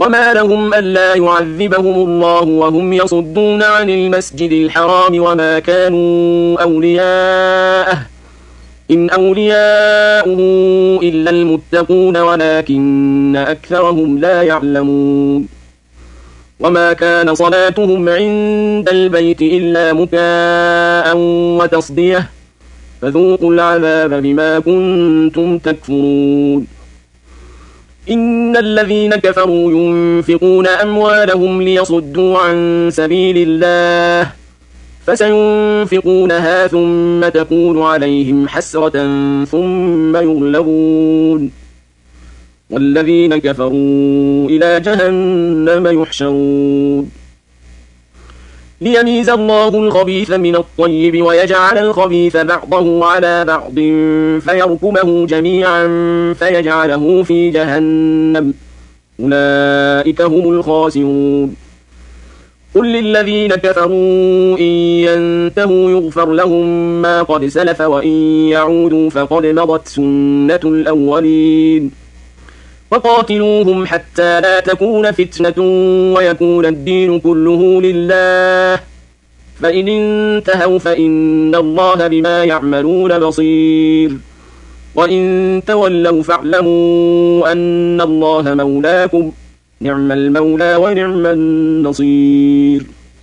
وما لهم ألا يعذبهم الله وهم يصدون عن المسجد الحرام وما كانوا أولياءه إن أولياؤه إلا المتقون ولكن أكثرهم لا يعلمون وما كان صلاتهم عند البيت إلا مكاء وتصدية فذوقوا العذاب بما كنتم تكفرون إن الذين كفروا ينفقون أموالهم ليصدوا عن سبيل الله فسينفقونها ثم تكون عليهم حسرة ثم يغلبون والذين كفروا إلى جهنم يحشرون ليميز الله الخبيث من الطيب ويجعل الخبيث بعضه على بعض فيركمه جميعا فيجعله في جهنم أولئك هم الخاسرون قل للذين كفروا إن ينتهوا يغفر لهم ما قد سلف وإن يعودوا فقد مضت سنة الأولين وقاتلوهم حتى لا تكون فتنة ويكون الدين كله لله فإن انتهوا فإن الله بما يعملون بصير وإن تولوا فاعلموا أن الله مولاكم نعم المولى ونعم النصير